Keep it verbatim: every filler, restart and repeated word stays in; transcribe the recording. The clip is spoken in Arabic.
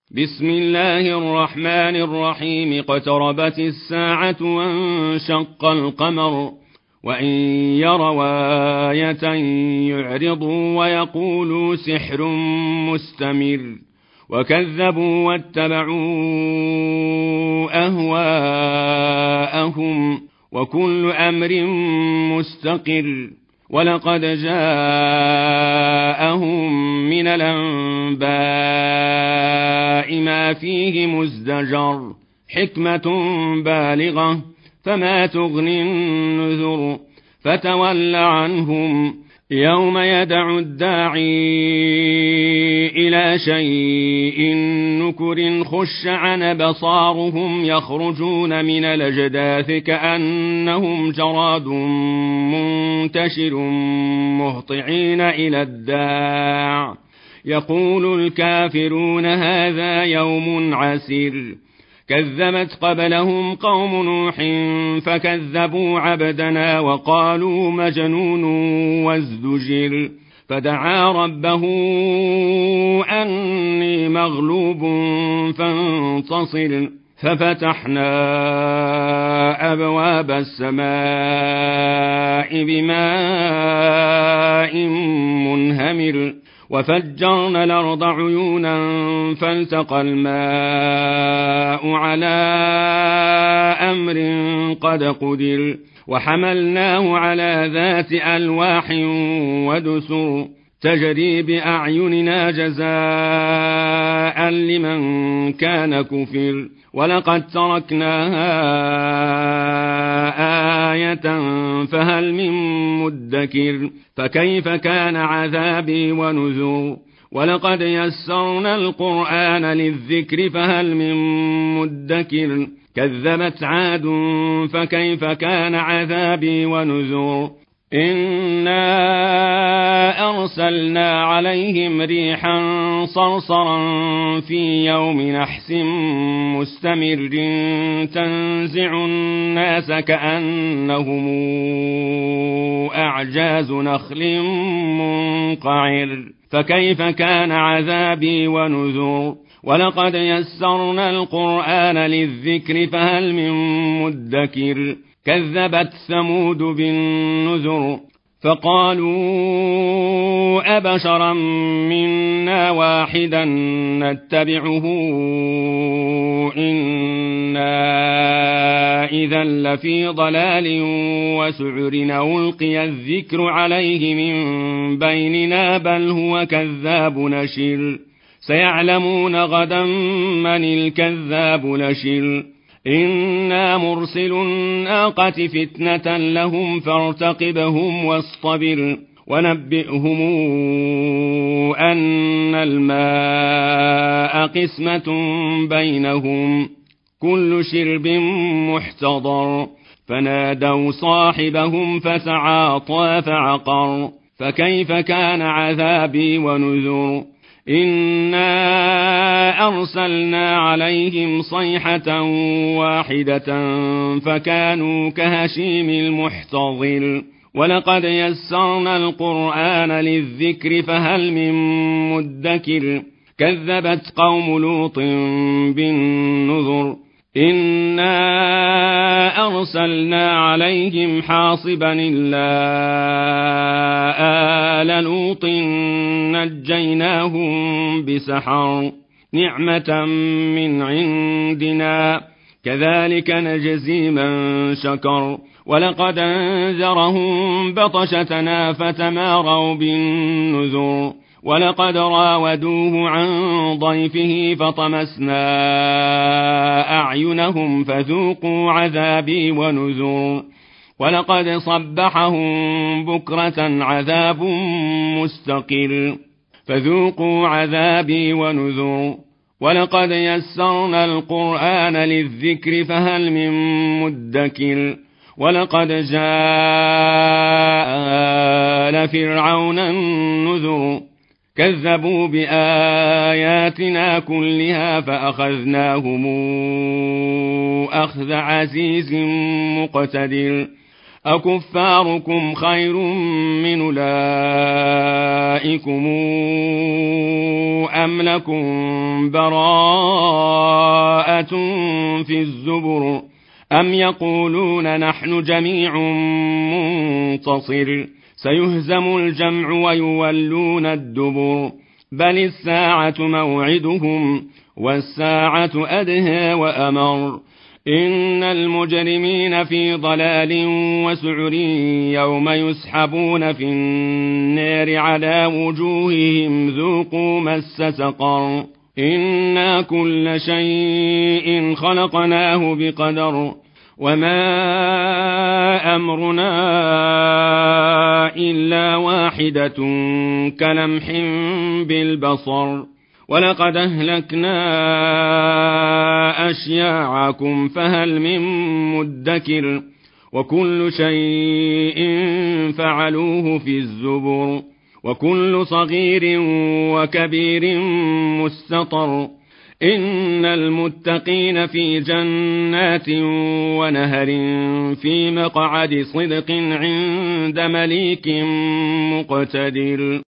بسم الله الرحمن الرحيم اقتربت الساعة وانشق القمر وإن يروا آية يعرضوا ويقولوا سحر مستمر وكذبوا واتبعوا أهواءهم وكل أمر مستقر ولقد جاءهم من الأنباء ما فيه مزدجر حكمة بالغة فما تغني النذر فتول عنهم يوم يدعو الداعي إلى شيء نكر خش عن بصارهم يخرجون من الأجداث كأنهم جراد منتشر مهطعين إلى الداع يقول الكافرون هذا يوم عسير كذبت قبلهم قوم نوح فكذبوا عبدنا وقالوا مجنون وازدجر فدعا ربه أني مغلوب فانتصر ففتحنا أبواب السماء بماء منهمر وفجرنا الأرض عيونا فالتقى الماء على أمر قد قدر وحملناه على ذات ألواح ودسر تجري بأعيننا جزاء لمن كان كفر ولقد تركناها آية فهل من مدكر فكيف كان عذابي ونذر ولقد يسرنا القرآن للذكر فهل من مدكر كذبت عاد فكيف كان عذابي ونذر إنا أرسلنا عليهم ريحا صرصرا في يوم نحس مستمر تنزع الناس كأنهم أعجاز نخل منقعر فكيف كان عذابي ونذر ولقد يسرنا القرآن للذكر فهل من مدكر كذبت ثمود بالنذر فقالوا أبشرا منا واحدا نتبعه إنا إذا لفي ضلال وسعر ألقي الذكر عليه من بيننا بل هو كذاب نشر سيعلمون غدا من الكذاب نشر إنا مرسل الناقة فتنة لهم فارتقبهم واصطبر ونبئهم أن الماء قسمة بينهم كل شرب محتضر فنادوا صاحبهم فتعاطى فعقر فكيف كان عذابي ونذر إنا أرسلنا عليهم صيحة واحدة فكانوا كهشيم المحتضر ولقد يسرنا القرآن للذكر فهل من مدكر كذبت قوم لوط بالنذر إنا أرسلنا عليهم حاصبا إلا آل لوط نجيناهم بسحر نعمة من عندنا كذلك نجزي من شكر ولقد أنذرهم بطشتنا فتماروا بالنذر ولقد راودوه عن ضيفه فطمسنا أعينهم فذوقوا عذابي ونذر ولقد صبحهم بكرة عذاب مستقر فذوقوا عذابي ونذر ولقد يسرنا القرآن للذكر فهل من مدكر ولقد جاء آل فرعون النذر كذبوا بآياتنا كلها فأخذناهم أخذ عزيز مقتدر أكفاركم خير من أولئكم أم لكم براءة في الزبر أم يقولون نحن جميع منتصر سيهزم الجمع ويولون الدبر بل الساعة موعدهم والساعة أدهى وأمر إن المجرمين في ضلال وسعر يوم يسحبون في النار على وجوههم ذوقوا مس سقر إنا كل شيء خلقناه بقدر وما أمرنا إلا واحدة كلمح بالبصر ولقد أهلكنا أشياعكم فهل من مدكر وكل شيء فعلوه في الزبر وكل صغير وكبير مستطر إن المتقين في جنات ونهر في مقعد صدق عند مليك مقتدر.